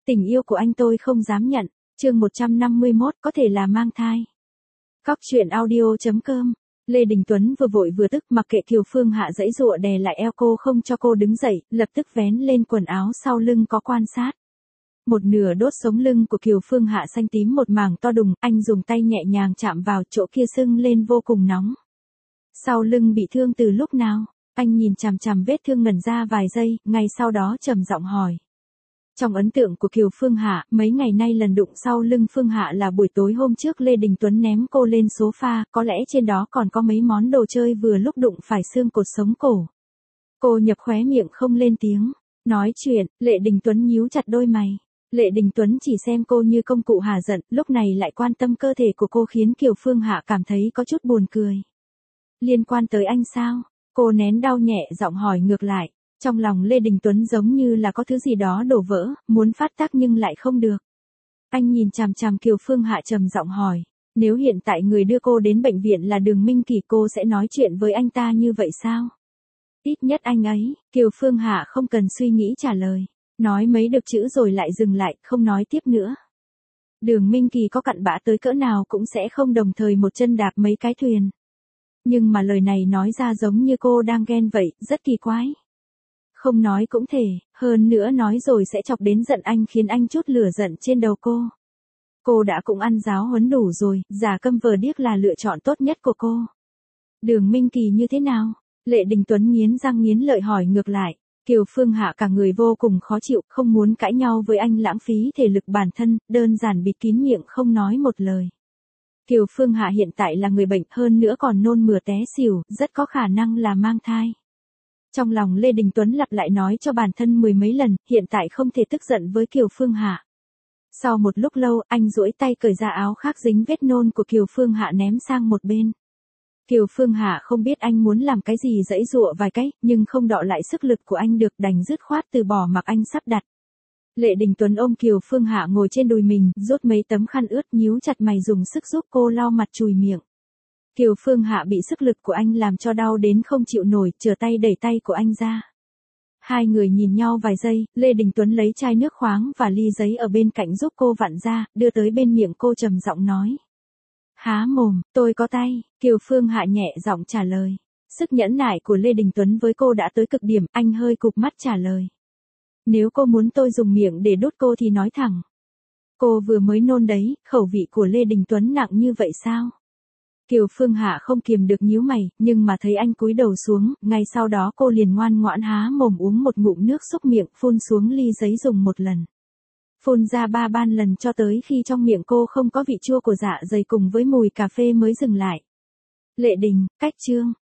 Tình yêu của anh tôi không dám nhận. Chương 151 có thể là mang thai. Cóc truyện audio.com. Lê Đình Tuấn vừa vội vừa tức, mặc kệ Kiều Phương Hạ giãy giụa đè lại eo cô không cho cô đứng dậy, lập tức vén lên quần áo sau lưng có quan sát. Một nửa đốt sống lưng của Kiều Phương Hạ xanh tím một mảng to đùng, anh dùng tay nhẹ nhàng chạm vào, chỗ kia sưng lên vô cùng nóng. Sau lưng bị thương từ lúc nào? Anh nhìn chằm chằm vết thương ngẩn ra vài giây, ngay sau đó trầm giọng hỏi. Trong ấn tượng của Kiều Phương Hạ, mấy ngày nay lần đụng sau lưng Phương Hạ là buổi tối hôm trước Lê Đình Tuấn ném cô lên sofa, có lẽ trên đó còn có mấy món đồ chơi vừa lúc đụng phải xương cột sống cổ. Cô nhập khóe miệng không lên tiếng. Nói chuyện, Lê Đình Tuấn nhíu chặt đôi mày. Lê Đình Tuấn chỉ xem cô như công cụ hả giận, lúc này lại quan tâm cơ thể của cô khiến Kiều Phương Hạ cảm thấy có chút buồn cười. Liên quan tới anh sao? Cô nén đau nhẹ giọng hỏi ngược lại. Trong lòng Lê Đình Tuấn giống như là có thứ gì đó đổ vỡ, muốn phát tác nhưng lại không được. Anh nhìn chằm chằm Kiều Phương Hạ trầm giọng hỏi, nếu hiện tại người đưa cô đến bệnh viện là Đường Minh Kỳ, cô sẽ nói chuyện với anh ta như vậy sao? Ít nhất anh ấy. Kiều Phương Hạ không cần suy nghĩ trả lời. Nói mấy được chữ rồi lại dừng lại, không nói tiếp nữa. Đường Minh Kỳ có cặn bã tới cỡ nào cũng sẽ không đồng thời một chân đạp mấy cái thuyền. Nhưng mà lời này nói ra giống như cô đang ghen vậy, rất kỳ quái. Không nói cũng thể, hơn nữa nói rồi sẽ chọc đến giận anh, khiến anh chút lửa giận trên đầu cô. Cô đã cũng ăn giáo huấn đủ rồi, giả câm vờ điếc là lựa chọn tốt nhất của cô. Đường Minh Kỳ như thế nào? Lê Đình Tuấn nghiến răng nghiến lợi hỏi ngược lại. Kiều Phương Hạ cả người vô cùng khó chịu, không muốn cãi nhau với anh lãng phí thể lực bản thân, đơn giản bịt kín miệng không nói một lời. Kiều Phương Hạ hiện tại là người bệnh, hơn nữa còn nôn mửa té xỉu, rất có khả năng là mang thai. Trong lòng Lê Đình Tuấn lặp lại nói cho bản thân mười mấy lần, hiện tại không thể tức giận với Kiều Phương Hạ. Sau một lúc lâu, anh duỗi tay cởi ra áo khác dính vết nôn của Kiều Phương Hạ ném sang một bên. Kiều Phương Hạ không biết anh muốn làm cái gì, giãy giụa vài cái, nhưng không đọ lại sức lực của anh được, đành dứt khoát từ bỏ mặc anh sắp đặt. Lê Đình Tuấn ôm Kiều Phương Hạ ngồi trên đùi mình, rút mấy tấm khăn ướt nhíu chặt mày dùng sức giúp cô lau mặt chùi miệng. Kiều Phương Hạ bị sức lực của anh làm cho đau đến không chịu nổi, trở tay đẩy tay của anh ra. Hai người nhìn nhau vài giây, Lê Đình Tuấn lấy chai nước khoáng và ly giấy ở bên cạnh giúp cô vặn ra, đưa tới bên miệng cô trầm giọng nói. Há mồm, tôi có tay. Kiều Phương Hạ nhẹ giọng trả lời. Sức nhẫn nại của Lê Đình Tuấn với cô đã tới cực điểm, anh hơi cụp mắt trả lời. Nếu cô muốn tôi dùng miệng để đút cô thì nói thẳng. Cô vừa mới nôn đấy, khẩu vị của Lê Đình Tuấn nặng như vậy sao? Kiều Phương Hạ không kiềm được nhíu mày, nhưng mà thấy anh cúi đầu xuống, ngay sau đó cô liền ngoan ngoãn há mồm uống một ngụm nước xúc miệng, phun xuống ly giấy dùng một lần. Phun ra 3 lần cho tới khi trong miệng cô không có vị chua của dạ dày cùng với mùi cà phê mới dừng lại. Lệ Đình, cách chương.